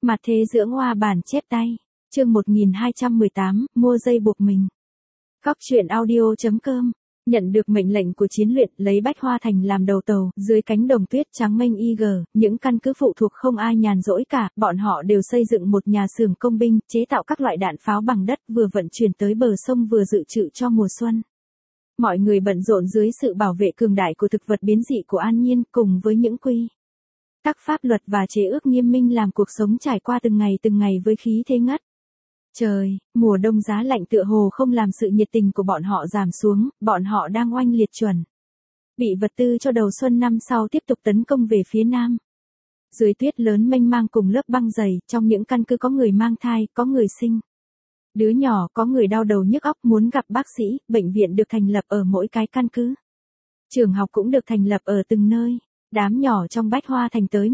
Mặt thế dưỡng hoa bản chép tay. Chương 1218, mua dây buộc mình. Góc truyện audio.com. Nhận được mệnh lệnh của chiến luyện, lấy Bách Hoa Thành làm đầu tàu, dưới cánh đồng tuyết trắng mênh những căn cứ phụ thuộc không ai nhàn rỗi cả, bọn họ đều xây dựng một nhà xưởng công binh, chế tạo các loại đạn pháo bằng đất, vừa vận chuyển tới bờ sông vừa dự trữ cho mùa xuân. Mọi người bận rộn dưới sự bảo vệ cường đại của thực vật biến dị của An Nhiên, cùng với những quy tắc pháp luật và chế ước nghiêm minh làm cuộc sống trải qua từng ngày với khí thế ngất trời. Mùa đông giá lạnh tựa hồ không làm sự nhiệt tình của bọn họ giảm xuống, bọn họ đang oanh liệt chuẩn bị vật tư cho đầu xuân năm sau tiếp tục tấn công về phía nam. Dưới tuyết lớn mênh mang cùng lớp băng dày, trong những căn cứ có người mang thai, có người sinh đứa nhỏ, có người đau đầu nhức óc muốn gặp bác sĩ. Bệnh viện được thành lập ở mỗi cái căn cứ. Trường học cũng được thành lập ở từng nơi. Đám nhỏ trong Bách Hoa Thành tới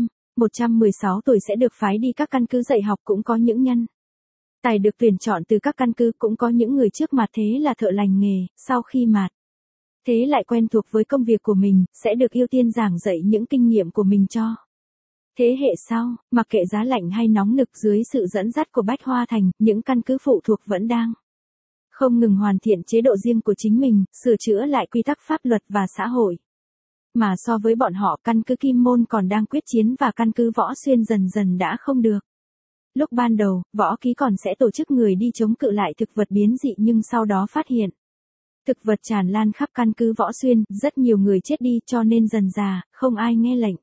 116 tuổi sẽ được phái đi các căn cứ dạy học, cũng có những nhân tài được tuyển chọn từ các căn cứ, cũng có những người trước mặt thế là thợ lành nghề, sau khi mạt thế lại quen thuộc với công việc của mình, sẽ được ưu tiên giảng dạy những kinh nghiệm của mình cho thế hệ sau. Mặc kệ giá lạnh hay nóng nực, dưới sự dẫn dắt của Bách Hoa Thành, những căn cứ phụ thuộc vẫn đang không ngừng hoàn thiện chế độ riêng của chính mình, sửa chữa lại quy tắc pháp luật và xã hội. Mà so với bọn họ, căn cứ Kim Môn còn đang quyết chiến và căn cứ Võ Xuyên dần dần đã không được. Lúc ban đầu, Võ Ký còn sẽ tổ chức người đi chống cự lại thực vật biến dị, nhưng sau đó phát hiện thực vật tràn lan khắp căn cứ Võ Xuyên, rất nhiều người chết đi, cho nên dần dà, không ai nghe lệnh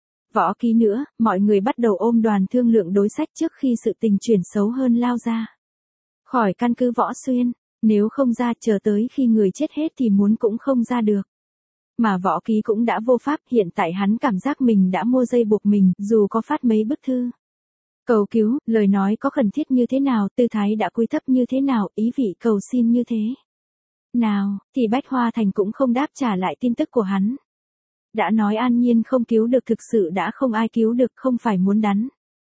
Võ Ký nữa. Mọi người bắt đầu ôm đoàn thương lượng đối sách trước khi sự tình chuyển xấu hơn lao ra khỏi căn cứ Võ Xuyên. Nếu không ra, chờ tới khi người chết hết thì muốn cũng không ra được. Mà Võ Ký cũng đã vô pháp, hiện tại hắn cảm giác mình đã mua dây buộc mình, dù có phát mấy bức thư cầu cứu, lời nói có khẩn thiết như thế nào, tư thái đã cúi thấp như thế nào, ý vị cầu xin như thế nào, thì Bách Hoa Thành cũng không đáp trả lại tin tức của hắn. Đã nói An Nhiên không cứu được, thực sự đã không ai cứu được, không phải muốn đắn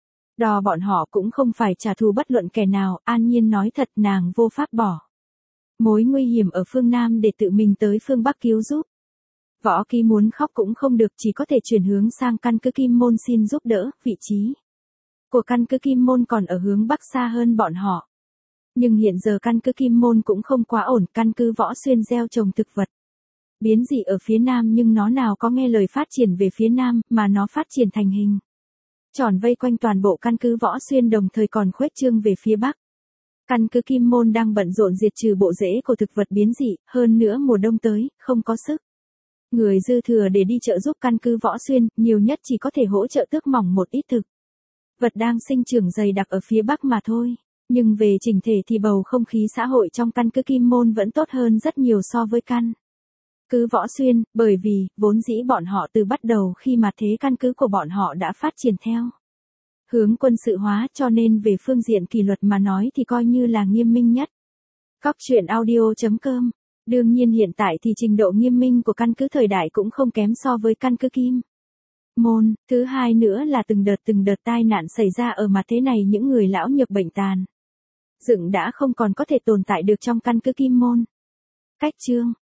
đo bọn họ, cũng không phải trả thù bất luận kẻ nào. An Nhiên nói thật, nàng vô pháp bỏ mối nguy hiểm ở phương Nam để tự mình tới phương Bắc cứu giúp. Võ Ký muốn khóc cũng không được, chỉ có thể chuyển hướng sang căn cứ Kim Môn xin giúp đỡ. Vị trí của căn cứ Kim Môn còn ở hướng Bắc, xa hơn bọn họ. Nhưng hiện giờ căn cứ Kim Môn cũng không quá ổn, căn cứ Võ Xuyên gieo trồng thực vật biến dị ở phía Nam, nhưng nó nào có nghe lời phát triển về phía Nam, mà nó phát triển thành hình tròn vây quanh toàn bộ căn cứ Võ Xuyên, đồng thời còn khuếch trương về phía Bắc. Căn cứ Kim Môn đang bận rộn diệt trừ bộ rễ của thực vật biến dị, hơn nữa mùa đông tới, không có sức người dư thừa để đi trợ giúp căn cứ Võ Xuyên, nhiều nhất chỉ có thể hỗ trợ tước mỏng một ít thực vật đang sinh trưởng dày đặc ở phía Bắc mà thôi. Nhưng về chỉnh thể thì bầu không khí xã hội trong căn cứ Kim Môn vẫn tốt hơn rất nhiều so với căn cứ Võ Xuyên, bởi vì, vốn dĩ bọn họ từ bắt đầu khi mà thế căn cứ của bọn họ đã phát triển theo hướng quân sự hóa, cho nên về phương diện kỷ luật mà nói thì coi như là nghiêm minh nhất. Góc truyện audio.com. Đương nhiên hiện tại thì trình độ nghiêm minh của căn cứ thời đại cũng không kém so với căn cứ Kim Môn. Thứ hai nữa là từng đợt tai nạn xảy ra ở mặt thế này, những người lão nhược bệnh tàn dựng đã không còn có thể tồn tại được trong căn cứ Kim Môn. Cách chương